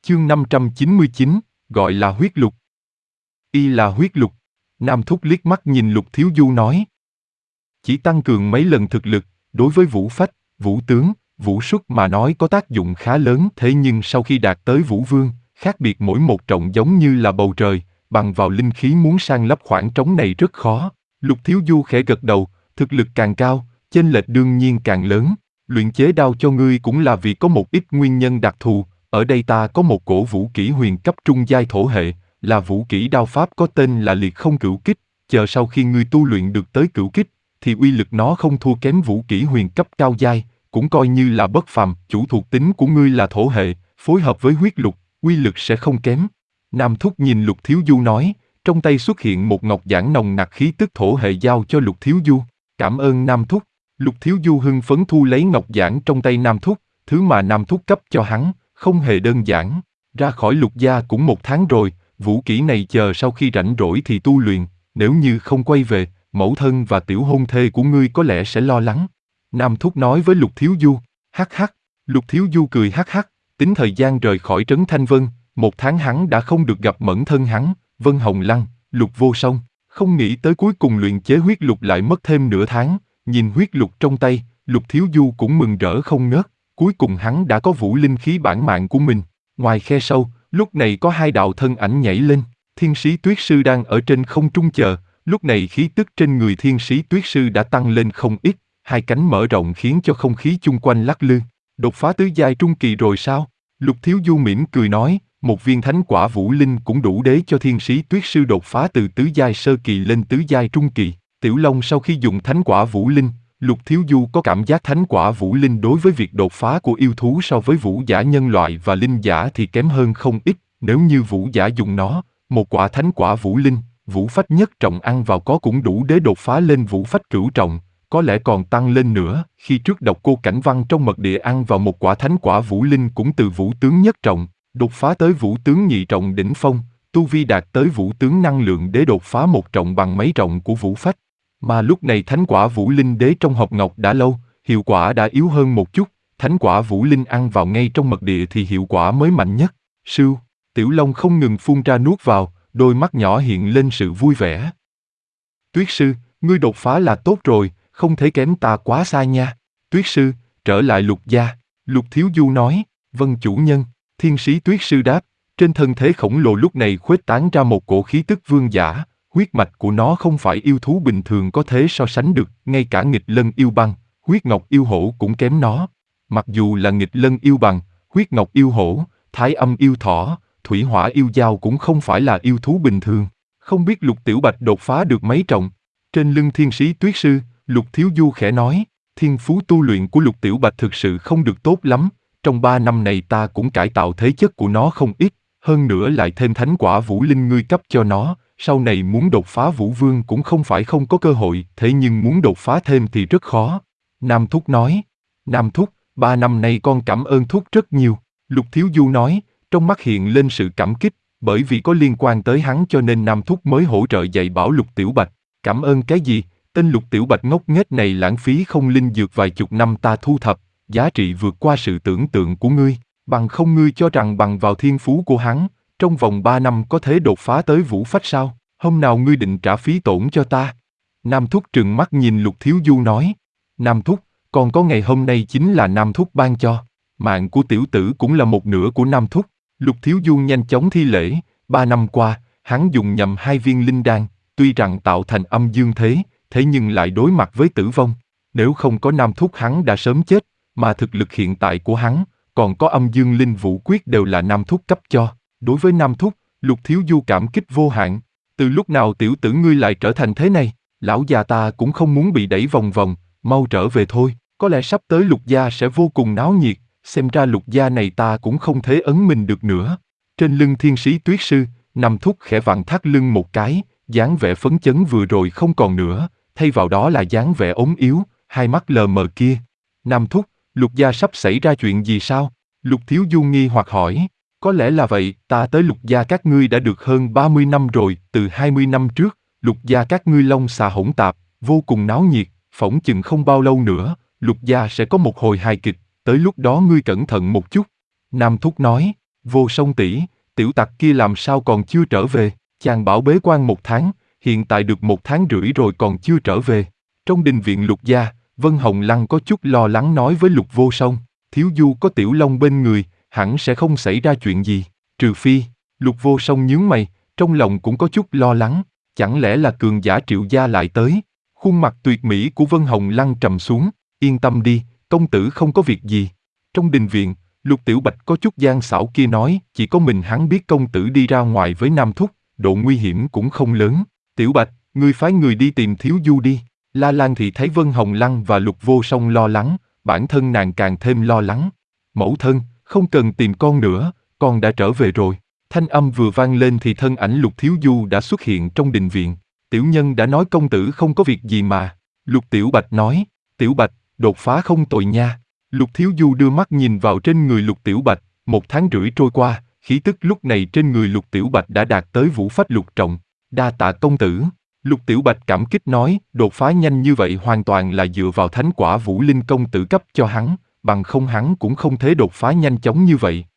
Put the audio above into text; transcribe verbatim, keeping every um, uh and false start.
Chương năm trăm chín mươi chín, gọi là huyết lục. Y là huyết lục. Nam Thúc liếc mắt nhìn Lục Thiếu Du nói. Chỉ tăng cường mấy lần thực lực, đối với vũ phách, vũ tướng, vũ xuất mà nói có tác dụng khá lớn, thế nhưng sau khi đạt tới vũ vương, khác biệt mỗi một trọng giống như là bầu trời, bằng vào linh khí muốn san lấp khoảng trống này rất khó. Lục Thiếu Du khẽ gật đầu, thực lực càng cao, chênh lệch đương nhiên càng lớn. Luyện chế đao cho ngươi cũng là vì có một ít nguyên nhân đặc thù. Ở đây ta có một cổ vũ kỹ huyền cấp trung giai thổ hệ, là vũ kỹ đao pháp có tên là liệt không cửu kích, chờ sau khi ngươi tu luyện được tới cửu kích, thì uy lực nó không thua kém vũ kỹ huyền cấp cao giai, cũng coi như là bất phàm, chủ thuộc tính của ngươi là thổ hệ, phối hợp với huyết lục, uy lực sẽ không kém. Nam Thúc nhìn Lục Thiếu Du nói, trong tay xuất hiện một ngọc giản nồng nặc khí tức thổ hệ giao cho Lục Thiếu Du. Cảm ơn Nam Thúc. Lục Thiếu Du hưng phấn thu lấy ngọc giản trong tay Nam Thúc, thứ mà Nam Thúc cấp cho hắn, không hề đơn giản. Ra khỏi Lục gia cũng một tháng rồi, vũ kỹ này chờ sau khi rảnh rỗi thì tu luyện, nếu như không quay về, mẫu thân và tiểu hôn thê của ngươi có lẽ sẽ lo lắng. Nam Thúc nói với Lục Thiếu Du. Hắc hắc. Lục Thiếu Du cười hắc hắc, tính thời gian rời khỏi trấn Thanh Vân, một tháng hắn đã không được gặp mẫn thân hắn, Vân Hồng Lăng, Lục Vô Song, không nghĩ tới cuối cùng luyện chế huyết lục lại mất thêm nửa tháng, nhìn huyết lục trong tay, Lục Thiếu Du cũng mừng rỡ không ngớt, cuối cùng hắn đã có vũ linh khí bản mạng của mình. Ngoài khe sâu, lúc này có hai đạo thân ảnh nhảy lên, Thiên Sĩ Tuyết Sư đang ở trên không trung chờ, lúc này khí tức trên người Thiên Sĩ Tuyết Sư đã tăng lên không ít, hai cánh mở rộng khiến cho không khí chung quanh lắc lư. Đột phá tứ giai trung kỳ rồi sao? Lục Thiếu Du mỉm cười nói, một viên thánh quả vũ linh cũng đủ để cho Thiên Sĩ Tuyết Sư đột phá từ tứ giai sơ kỳ lên tứ giai trung kỳ. Tiểu Long sau khi dùng thánh quả vũ linh, Lục Thiếu Du có cảm giác thánh quả vũ linh đối với việc đột phá của yêu thú so với vũ giả nhân loại và linh giả thì kém hơn không ít. Nếu như vũ giả dùng nó, một quả thánh quả vũ linh, vũ phách nhất trọng ăn vào có cũng đủ để đột phá lên vũ phách cửu trọng, có lẽ còn tăng lên nữa. Khi trước Độc Cô Cảnh Văn trong mật địa ăn vào một quả thánh quả vũ linh cũng từ vũ tướng nhất trọng, đột phá tới vũ tướng nhị trọng đỉnh phong, tu vi đạt tới vũ tướng năng lượng để đột phá một trọng bằng mấy trọng của vũ phách. Mà lúc này thánh quả vũ linh đế trong hộp ngọc đã lâu, hiệu quả đã yếu hơn một chút, thánh quả vũ linh ăn vào ngay trong mật địa thì hiệu quả mới mạnh nhất. Sưu, Tiểu Long không ngừng phun ra nuốt vào, đôi mắt nhỏ hiện lên sự vui vẻ. Tuyết Sư, ngươi đột phá là tốt rồi, không thể kém ta quá xa nha. Tuyết Sư, trở lại Lục gia. Lục Thiếu Du nói, vâng chủ nhân. Thiên Sĩ Tuyết Sư đáp, trên thân thế khổng lồ lúc này khuếch tán ra một cổ khí tức vương giả, huyết mạch của nó không phải yêu thú bình thường có thể so sánh được, ngay cả nghịch lân yêu băng, huyết ngọc yêu hổ cũng kém nó. Mặc dù là nghịch lân yêu bằng, huyết ngọc yêu hổ, thái âm yêu thỏ, thủy hỏa yêu dao cũng không phải là yêu thú bình thường. Không biết Lục Tiểu Bạch đột phá được mấy trọng. Trên lưng Thiên Sĩ Tuyết Sư, Lục Thiếu Du khẽ nói, thiên phú tu luyện của Lục Tiểu Bạch thực sự không được tốt lắm. Trong ba năm này ta cũng cải tạo thế chất của nó không ít, hơn nữa lại thêm thánh quả vũ linh ngươi cấp cho nó, sau này muốn đột phá vũ vương cũng không phải không có cơ hội, thế nhưng muốn đột phá thêm thì rất khó. Nam Thúc nói, Nam Thúc, ba năm nay con cảm ơn Thúc rất nhiều. Lục Thiếu Du nói, trong mắt hiện lên sự cảm kích, bởi vì có liên quan tới hắn cho nên Nam Thúc mới hỗ trợ dạy bảo Lục Tiểu Bạch. Cảm ơn cái gì, tên Lục Tiểu Bạch ngốc nghếch này lãng phí không linh dược vài chục năm ta thu thập, giá trị vượt qua sự tưởng tượng của ngươi, bằng không ngươi cho rằng bằng vào thiên phú của hắn, trong vòng ba năm có thể đột phá tới vũ phách sao, hôm nào ngươi định trả phí tổn cho ta? Nam Thúc trừng mắt nhìn Lục Thiếu Du nói, Nam Thúc, còn có ngày hôm nay chính là Nam Thúc ban cho, mạng của tiểu tử cũng là một nửa của Nam Thúc. Lục Thiếu Du nhanh chóng thi lễ, ba năm qua, hắn dùng nhầm hai viên linh đan, tuy rằng tạo thành âm dương thế, thế nhưng lại đối mặt với tử vong. Nếu không có Nam Thúc hắn đã sớm chết, mà thực lực hiện tại của hắn, còn có âm dương linh vũ quyết đều là Nam Thúc cấp cho. Đối với Nam Thúc, Lục Thiếu Du cảm kích vô hạn. Từ lúc nào tiểu tử ngươi lại trở thành thế này? Lão già ta cũng không muốn bị đẩy vòng vòng, mau trở về thôi. Có lẽ sắp tới Lục gia sẽ vô cùng náo nhiệt, xem ra Lục gia này ta cũng không thể ấn mình được nữa. Trên lưng Thiên Sĩ Tuyết Sư, Nam Thúc khẽ vặn thắt lưng một cái, dáng vẻ phấn chấn vừa rồi không còn nữa, thay vào đó là dáng vẻ ốm yếu, hai mắt lờ mờ kia. Nam Thúc, Lục gia sắp xảy ra chuyện gì sao? Lục Thiếu Du nghi hoặc hỏi. Có lẽ là vậy, ta tới Lục gia các ngươi đã được hơn ba mươi năm rồi, từ hai mươi năm trước, Lục gia các ngươi long xà hỗn tạp, vô cùng náo nhiệt, phỏng chừng không bao lâu nữa, Lục gia sẽ có một hồi hài kịch, tới lúc đó ngươi cẩn thận một chút. Nam Thúc nói, Vô Song tỷ, tiểu tặc kia làm sao còn chưa trở về? Chàng bảo bế quan một tháng, hiện tại được một tháng rưỡi rồi còn chưa trở về. Trong đình viện Lục gia, Vân Hồng Lăng có chút lo lắng nói với Lục Vô Song, thiếu du có Tiểu Long bên người, hẳn sẽ không xảy ra chuyện gì, trừ phi. Lục Vô Song nhướng mày, trong lòng cũng có chút lo lắng, chẳng lẽ là cường giả Triệu gia lại tới? Khuôn mặt tuyệt mỹ của Vân Hồng Lăng trầm xuống, yên tâm đi, công tử không có việc gì. Trong đình viện, Lục Tiểu Bạch có chút gian xảo kia nói, chỉ có mình hắn biết công tử đi ra ngoài với Nam Thúc, độ nguy hiểm cũng không lớn. Tiểu Bạch, ngươi phái người đi tìm thiếu du đi. La Lan thì thấy Vân Hồng Lăng và Lục Vô Song lo lắng, bản thân nàng càng thêm lo lắng. Mẫu thân, không cần tìm con nữa, con đã trở về rồi. Thanh âm vừa vang lên thì thân ảnh Lục Thiếu Du đã xuất hiện trong đình viện. Tiểu nhân đã nói công tử không có việc gì mà. Lục Tiểu Bạch nói, Tiểu Bạch, đột phá không tội nha. Lục Thiếu Du đưa mắt nhìn vào trên người Lục Tiểu Bạch, một tháng rưỡi trôi qua, khí tức lúc này trên người Lục Tiểu Bạch đã đạt tới vũ phách lục trọng. Đa tạ công tử. Lục Tiểu Bạch cảm kích nói, đột phá nhanh như vậy hoàn toàn là dựa vào thánh quả Vũ Linh công tử cấp cho hắn, bằng không hắn cũng không thể đột phá nhanh chóng như vậy.